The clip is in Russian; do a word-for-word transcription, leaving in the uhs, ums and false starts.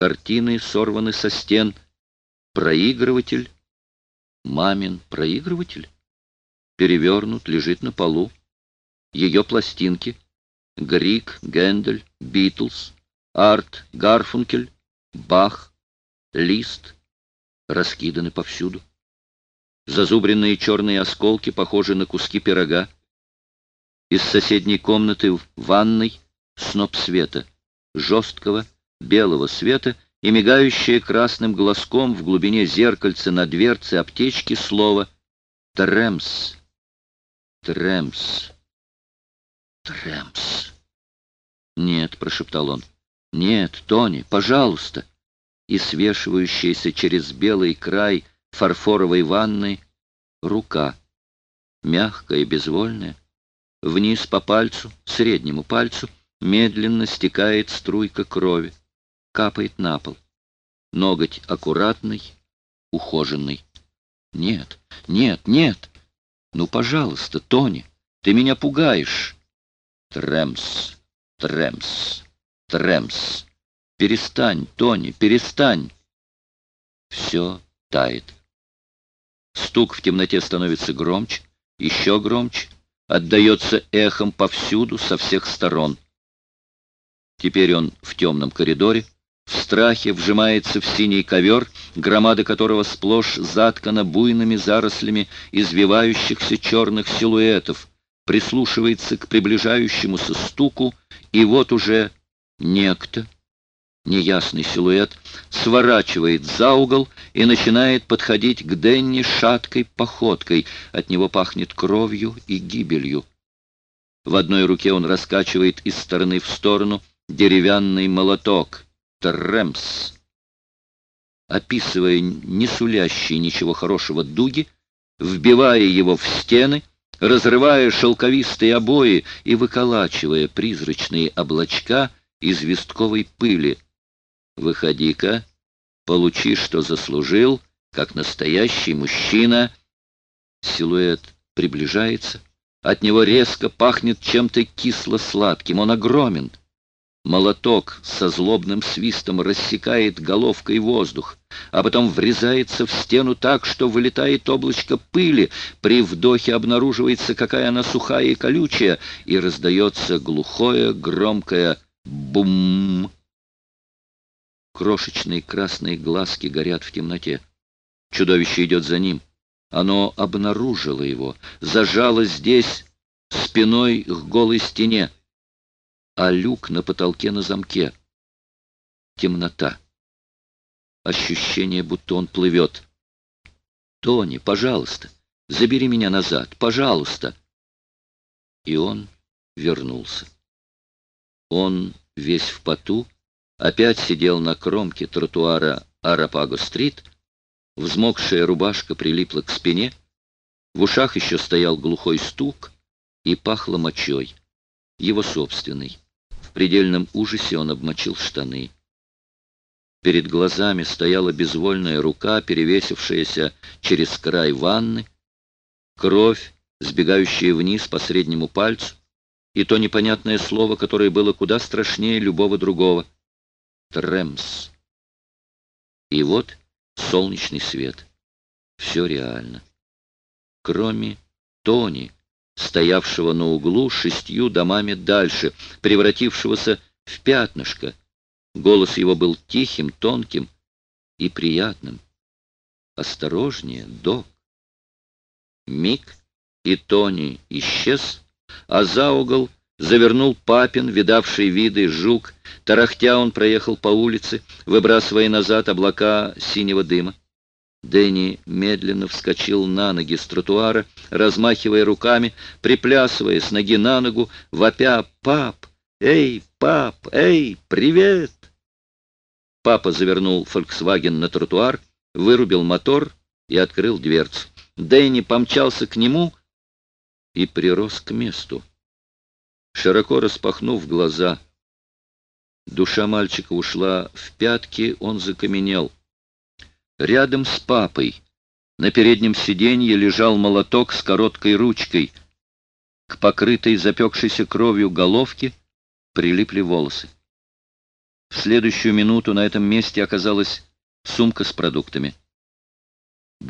картины сорваны со стен. Проигрыватель, мамин проигрыватель, перевернут, лежит на полу. Ее пластинки — Грик, Гендель, Битлз, Арт, Гарфункель, Бах, Лист — раскиданы повсюду. Зазубренные черные осколки похожи на куски пирога. Из соседней комнаты в ванной сноп света, жесткого белого света, и мигающее красным глазком в глубине зеркальца на дверце аптечки слово «Тремс». «Тремс». «Тремс». «Нет», — прошептал он, — «нет, Тони, пожалуйста». И свешивающаяся через белый край фарфоровой ванны рука, мягкая и безвольная, вниз по пальцу, среднему пальцу, медленно стекает струйка крови, капает на пол. Ноготь аккуратный, ухоженный. «Нет, нет, нет! Ну, пожалуйста, Тони, ты меня пугаешь!» «Тремс, тремс, тремс! Перестань, Тони, перестань!» Все тает. Стук в темноте становится громче, еще громче, отдается эхом повсюду, со всех сторон. Теперь он в темном коридоре, в страхе вжимается в синий ковер, громада которого сплошь заткана буйными зарослями извивающихся черных силуэтов, прислушивается к приближающемуся стуку, и вот уже некто, неясный силуэт, сворачивает за угол и начинает подходить к Денни шаткой походкой. От него пахнет кровью и гибелью. В одной руке он раскачивает из стороны в сторону деревянный молоток. Тремс. Описывая не сулящие ничего хорошего дуги, вбивая его в стены, разрывая шелковистые обои и выколачивая призрачные облачка известковой пыли. «Выходи-ка, получи, что заслужил, как настоящий мужчина». Силуэт приближается. От него резко пахнет чем-то кисло-сладким. Он огромен. Молоток со злобным свистом рассекает головкой воздух, а потом врезается в стену так, что вылетает облачко пыли. При вдохе обнаруживается, какая она сухая и колючая, и раздается глухое, громкое «бум». Крошечные красные глазки горят в темноте. Чудовище идет за ним. Оно обнаружило его, зажало здесь спиной к голой стене, а люк на потолке на замке. Темнота. Ощущение, будто он плывет. «Тони, пожалуйста, забери меня назад, пожалуйста!» И он вернулся. Он, весь в поту, опять сидел на кромке тротуара Арапаго-стрит, взмокшая рубашка прилипла к спине, в ушах еще стоял глухой стук и пахло мочой, его собственной. В предельном ужасе он обмочил штаны. Перед глазами стояла безвольная рука, перевесившаяся через край ванны, кровь, сбегающая вниз по среднему пальцу, и то непонятное слово, которое было куда страшнее любого другого. Тремс. И вот солнечный свет. Все реально. Кроме Тони, стоявшего на углу шестью домами дальше, превратившегося в пятнышко. Голос его был тихим, тонким и приятным. «Осторожнее, док». Миг, и Тони исчез, а за угол завернул Папин, видавший виды жук. Тарахтя он проехал по улице, выбрасывая назад облака синего дыма. Дэнни медленно вскочил на ноги с тротуара, размахивая руками, приплясывая с ноги на ногу, вопя: «Пап! Эй, пап! Эй, привет!» Папа завернул «Фольксваген» на тротуар, вырубил мотор и открыл дверцу. Дэнни помчался к нему и прирос к месту. Широко распахнув глаза, душа мальчика ушла в пятки, он закаменел. Рядом с папой на переднем сиденье лежал молоток с короткой ручкой. К покрытой запекшейся кровью головке прилипли волосы. В следующую минуту на этом месте оказалась сумка с продуктами.